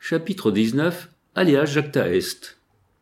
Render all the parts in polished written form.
Chapitre 19. Alias Jacta Est.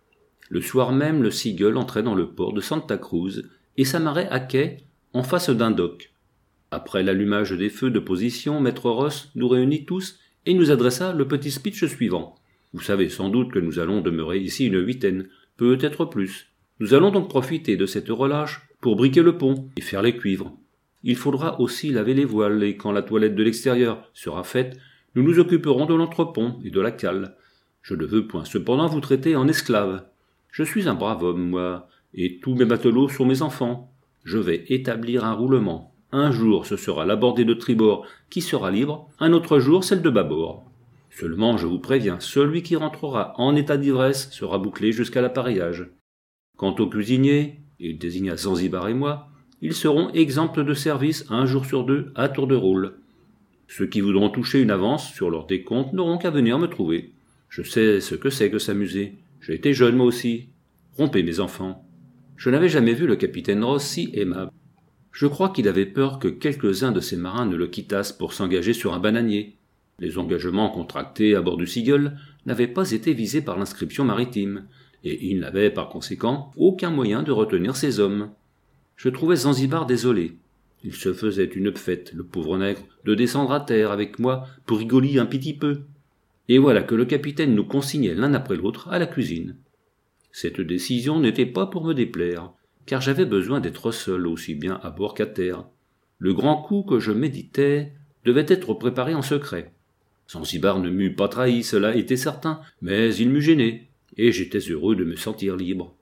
Le soir même, le Seagull entrait dans le port de Santa Cruz et s'amarrait à quai, en face d'un dock. Après l'allumage des feux de position, Maître Ross nous réunit tous et nous adressa le petit speech suivant. Vous savez sans doute que nous allons demeurer ici une huitaine, peut-être plus. Nous allons donc profiter de cette relâche pour briquer le pont et faire les cuivres. Il faudra aussi laver les voiles et quand la toilette de l'extérieur sera faite, nous nous occuperons de l'entrepont et de la cale. Je ne veux point cependant vous traiter en esclave. Je suis un brave homme, moi, et tous mes matelots sont mes enfants. Je vais établir un roulement. Un jour, ce sera la bordée de tribord qui sera libre, un autre jour, celle de bâbord. Seulement, je vous préviens, celui qui rentrera en état d'ivresse sera bouclé jusqu'à l'appareillage. Quant aux cuisiniers, il désigna Zanzibar et moi, ils seront exempts de service un jour sur deux à tour de rôle. Ceux qui voudront toucher une avance sur leur décompte n'auront qu'à venir me trouver. Je sais ce que c'est que s'amuser. J'ai été jeune moi aussi. Rompez mes enfants. Je n'avais jamais vu le capitaine Ross si aimable. Je crois qu'il avait peur que quelques-uns de ses marins ne le quittassent pour s'engager sur un bananier. Les engagements contractés à bord du Seagull n'avaient pas été visés par l'inscription maritime, et il n'avait par conséquent aucun moyen de retenir ses hommes. Je trouvais Zanzibar désolé. Il se faisait une fête, le pauvre nègre, de descendre à terre avec moi pour rigoler un petit peu. Et voilà que le capitaine nous consignait l'un après l'autre à la cuisine. Cette décision n'était pas pour me déplaire, car j'avais besoin d'être seul aussi bien à bord qu'à terre. Le grand coup que je méditais devait être préparé en secret. Zanzibar ne m'eût pas trahi, cela était certain, mais il m'eût gêné, et j'étais heureux de me sentir libre.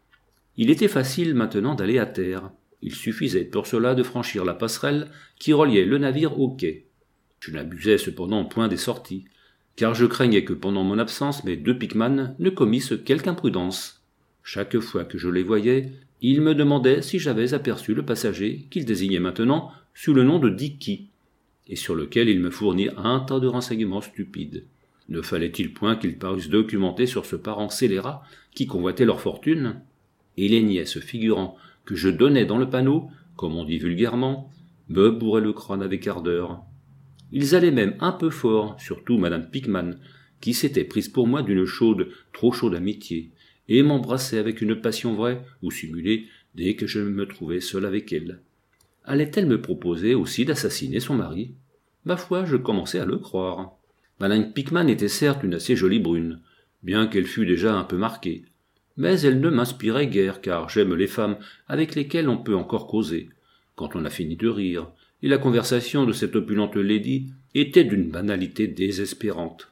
Il était facile maintenant d'aller à terre. Il suffisait pour cela de franchir la passerelle qui reliait le navire au quai. Je n'abusais cependant point des sorties, car je craignais que pendant mon absence mes deux pickman ne commissent quelque imprudence. Chaque fois que je les voyais, ils me demandaient si j'avais aperçu le passager qu'ils désignaient maintenant sous le nom de Dicky, et sur lequel ils me fournirent un tas de renseignements stupides. Ne fallait-il point qu'ils parussent documentés sur ce parent scélérat qui convoitait leur fortune? Et les niais se figurant que je donnais dans le panneau, comme on dit vulgairement, me bourraient le crâne avec ardeur. Ils allaient même un peu fort, surtout madame Pickman, qui s'était prise pour moi d'une trop chaude amitié, et m'embrassait avec une passion vraie ou simulée dès que je me trouvais seul avec elle. Allait-elle me proposer aussi d'assassiner son mari? Ma foi, je commençais à le croire. Madame Pickman était certes une assez jolie brune, bien qu'elle fût déjà un peu marquée, mais elle ne m'inspirait guère, car j'aime les femmes avec lesquelles on peut encore causer, quand on a fini de rire, et la conversation de cette opulente lady était d'une banalité désespérante.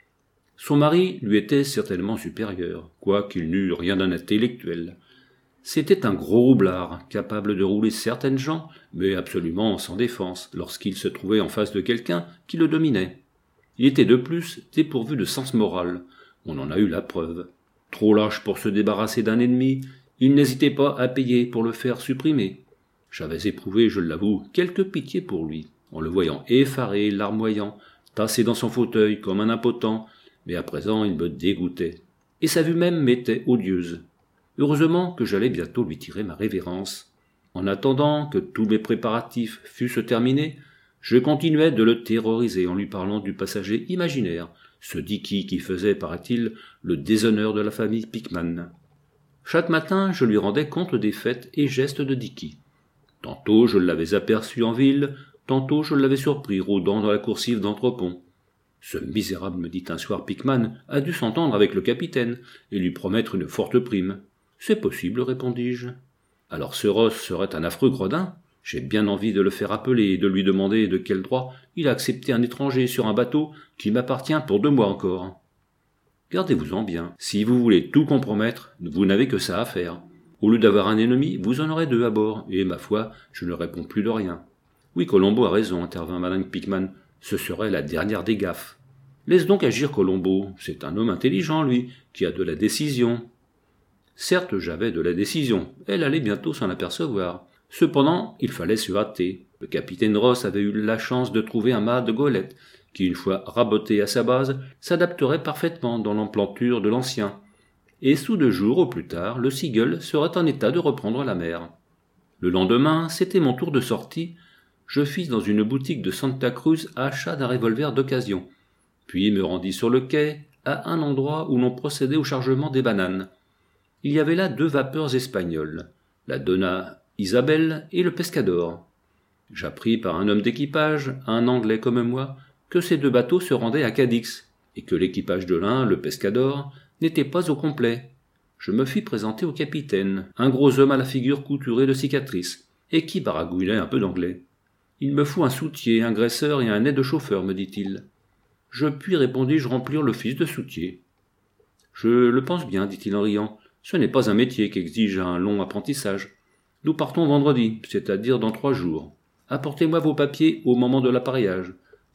Son mari lui était certainement supérieur, quoiqu'il n'eût rien d'un intellectuel. C'était un gros roublard, capable de rouler certaines gens, mais absolument sans défense, lorsqu'il se trouvait en face de quelqu'un qui le dominait. Il était de plus dépourvu de sens moral, on en a eu la preuve. Trop lâche pour se débarrasser d'un ennemi, il n'hésitait pas à payer pour le faire supprimer. J'avais éprouvé, je l'avoue, quelque pitié pour lui, en le voyant effaré, larmoyant, tassé dans son fauteuil comme un impotent, mais à présent il me dégoûtait, et sa vue même m'était odieuse. Heureusement que j'allais bientôt lui tirer ma révérence. En attendant que tous mes préparatifs fussent terminés, je continuais de le terroriser en lui parlant du passager imaginaire, ce Dicky qui faisait, paraît-il, le déshonneur de la famille Pickman. Chaque matin, je lui rendais compte des faits et gestes de Dicky. Tantôt je l'avais aperçu en ville, tantôt je l'avais surpris rôdant dans la coursive d'Entrepont. Ce misérable, me dit un soir Pickman, a dû s'entendre avec le capitaine et lui promettre une forte prime. C'est possible, répondis-je. Alors ce Ross serait un affreux gredin? J'ai bien envie de le faire appeler et de lui demander de quel droit il a accepté un étranger sur un bateau qui m'appartient pour 2 mois encore. Gardez-vous-en bien. Si vous voulez tout compromettre, vous n'avez que ça à faire. Au lieu d'avoir un ennemi, vous en aurez 2 à bord, et, ma foi, je ne réponds plus de rien. Oui, Colombo a raison, intervint madame Pickman. Ce serait la dernière des gaffes. Laisse donc agir Colombo. C'est un homme intelligent, lui, qui a de la décision. Certes, j'avais de la décision. Elle allait bientôt s'en apercevoir. Cependant, il fallait se hâter. Le capitaine Ross avait eu la chance de trouver un mât de golette, qui, une fois raboté à sa base, s'adapterait parfaitement dans l'emplanture de l'ancien. Et sous 2 jours au plus tard, le Seagull serait en état de reprendre la mer. Le lendemain, c'était mon tour de sortie. Je fis dans une boutique de Santa Cruz achat d'un revolver d'occasion. puis me rendis sur le quai, à un endroit où l'on procédait au chargement des bananes. Il y avait là 2 vapeurs espagnoles, la Donna Isabelle et le Pescador. J'appris par un homme d'équipage, un Anglais comme moi, que ces 2 bateaux se rendaient à Cadix, et que l'équipage de l'un, le Pescador, n'était pas au complet. Je me fis présenter au capitaine, un gros homme à la figure couturée de cicatrices, et qui baragouinait un peu d'anglais. Il me faut un soutier, un graisseur et un aide-chauffeur, me dit-il. Je puis, répondis-je, remplir l'office de soutier. Je le pense bien, dit-il en riant. Ce n'est pas un métier qui exige un long apprentissage. Nous partons vendredi, c'est-à-dire dans 3 jours. Apportez-moi vos papiers au moment de l'appareillage.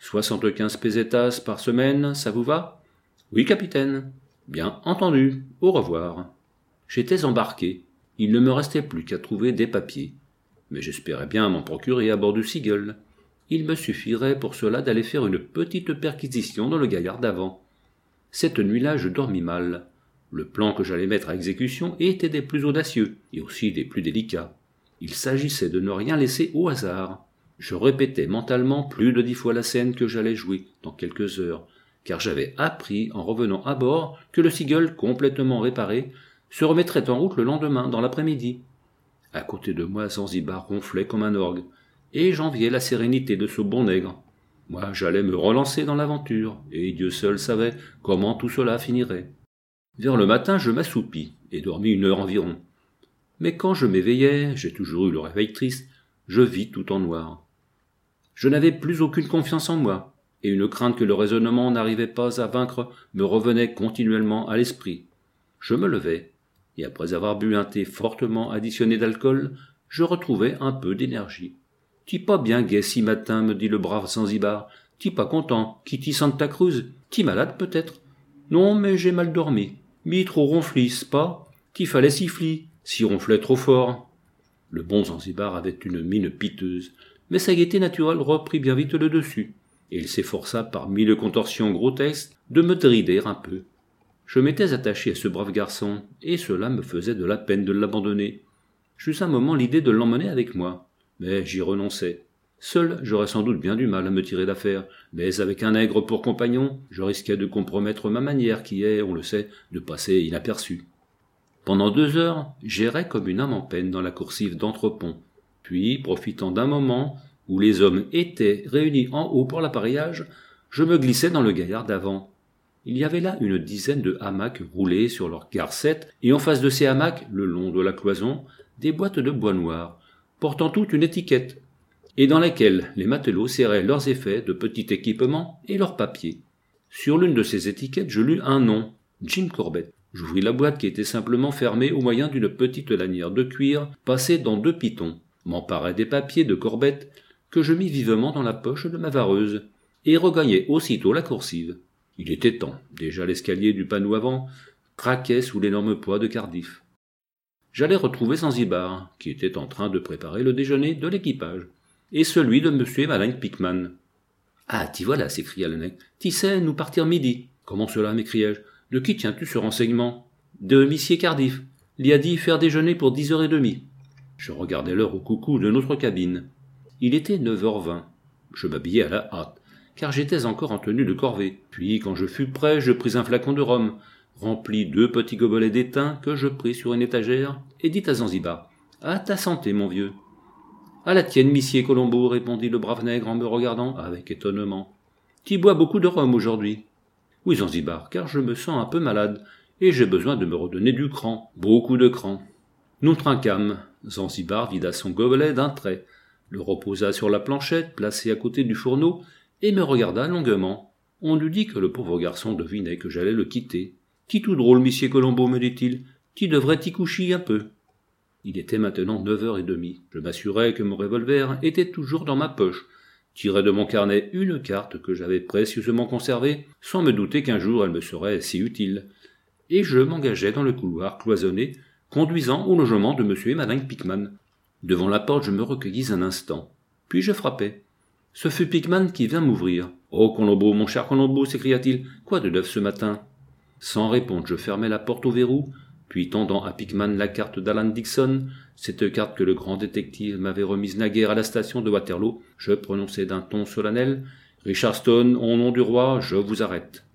75 pesetas par semaine, ça vous va? Oui, capitaine. Bien entendu. Au revoir. J'étais embarqué. Il ne me restait plus qu'à trouver des papiers. Mais j'espérais bien m'en procurer à bord du Seagull. Il me suffirait pour cela d'aller faire une petite perquisition dans le gaillard d'avant. Cette nuit-là, je dormis mal. Le plan que j'allais mettre à exécution était des plus audacieux, et aussi des plus délicats. Il s'agissait de ne rien laisser au hasard. Je répétais mentalement plus de 10 fois la scène que j'allais jouer dans quelques heures, car j'avais appris en revenant à bord que le Seagull, complètement réparé, se remettrait en route le lendemain, dans l'après-midi. À côté de moi, Zanzibar ronflait comme un orgue, et j'enviais la sérénité de ce bon nègre. Moi, j'allais me relancer dans l'aventure, et Dieu seul savait comment tout cela finirait. Vers le matin, je m'assoupis, et dormis 1 heure environ. Mais quand je m'éveillai, j'ai toujours eu le réveil triste, je vis tout en noir. Je n'avais plus aucune confiance en moi, et une crainte que le raisonnement n'arrivait pas à vaincre me revenait continuellement à l'esprit. Je me levai, et après avoir bu un thé fortement additionné d'alcool, je retrouvai un peu d'énergie. « T'es pas bien gai si matin, me dit le brave Zanzibar. T'es pas content, Kitty Santa Cruz. T'es malade peut-être? Non, mais j'ai mal dormi. Mi trop ronflis, pas? T'y fallait siffler, si ronflait trop fort. » Le bon Zanzibar avait une mine piteuse, mais sa gaieté naturelle reprit bien vite le dessus, et il s'efforça par 1000 contorsions grotesques de me dérider un peu. Je m'étais attaché à ce brave garçon, et cela me faisait de la peine de l'abandonner. J'eus un moment l'idée de l'emmener avec moi, mais j'y renonçai. Seul, j'aurais sans doute bien du mal à me tirer d'affaire, mais avec un nègre pour compagnon, je risquais de compromettre ma manière qui est, on le sait, de passer inaperçue. Pendant 2 heures, j'errais comme une âme en peine dans la coursive d'Entrepont, puis, profitant d'un moment où les hommes étaient réunis en haut pour l'appareillage, je me glissai dans le gaillard d'avant. Il y avait là une dizaine de hamacs roulés sur leurs garcettes, et en face de ces hamacs, le long de la cloison, des boîtes de bois noir, portant toutes une étiquette, et dans lesquelles les matelots serraient leurs effets de petit équipement et leurs papiers. Sur l'une de ces étiquettes, je lus un nom, Jim Corbett. J'ouvris la boîte qui était simplement fermée au moyen d'une petite lanière de cuir passée dans 2 pitons, m'emparai des papiers de Corbett que je mis vivement dans la poche de ma vareuse, et regagnai aussitôt la coursive. Il était temps, déjà l'escalier du panneau avant craquait sous l'énorme poids de Cardiff. J'allais retrouver Zanzibar, qui était en train de préparer le déjeuner de l'équipage, et celui de M. et Madame Pickman. « Ah, t'y voilà » s'écria le nègre. « T'y sais, nous partir midi. »« Comment cela » m'écriai-je. « De qui tiens-tu ce renseignement ?»« De Missier Cardiff. L'y a dit faire déjeuner pour 10h30. » Je regardai l'heure au coucou de notre cabine. Il était 9h20. Je m'habillai à la hâte, car j'étais encore en tenue de corvée. Puis, quand je fus prêt, je pris un flacon de rhum, remplis 2 petits gobelets d'étain que je pris sur une étagère, et dit à Zanzibar. « À ta santé, mon vieux. »« À la tienne, Missier Colombo, » répondit le brave nègre en me regardant avec étonnement. « T'y bois beaucoup de rhum aujourd'hui. »« Oui, Zanzibar, car je me sens un peu malade, et j'ai besoin de me redonner du cran, beaucoup de cran. » Nous trinquâmes. Zanzibar vida son gobelet d'un trait, le reposa sur la planchette placée à côté du fourneau, et me regarda longuement. On eût dit que le pauvre garçon devinait que j'allais le quitter. « T'y tout drôle, Missier Colombo, me dit-il. T'y devrais t'y coucher un peu. » Il était maintenant 9h30. Je m'assurai que mon revolver était toujours dans ma poche, tirai de mon carnet une carte que j'avais précieusement conservée, sans me douter qu'un jour elle me serait si utile, et je m'engageai dans le couloir cloisonné, conduisant au logement de M. et Madame Pickman. Devant la porte, je me recueillis un instant, puis je frappai. Ce fut Pickman qui vint m'ouvrir. « Oh, Colombo, mon cher Colombo » s'écria-t-il, « quoi de neuf ce matin ?» Sans répondre, je fermai la porte au verrou, puis tendant à Pickman la carte d'Alan Dixon, cette carte que le grand détective m'avait remise naguère à la station de Waterloo, je prononçai d'un ton solennel Richard Stone, au nom du roi, je vous arrête.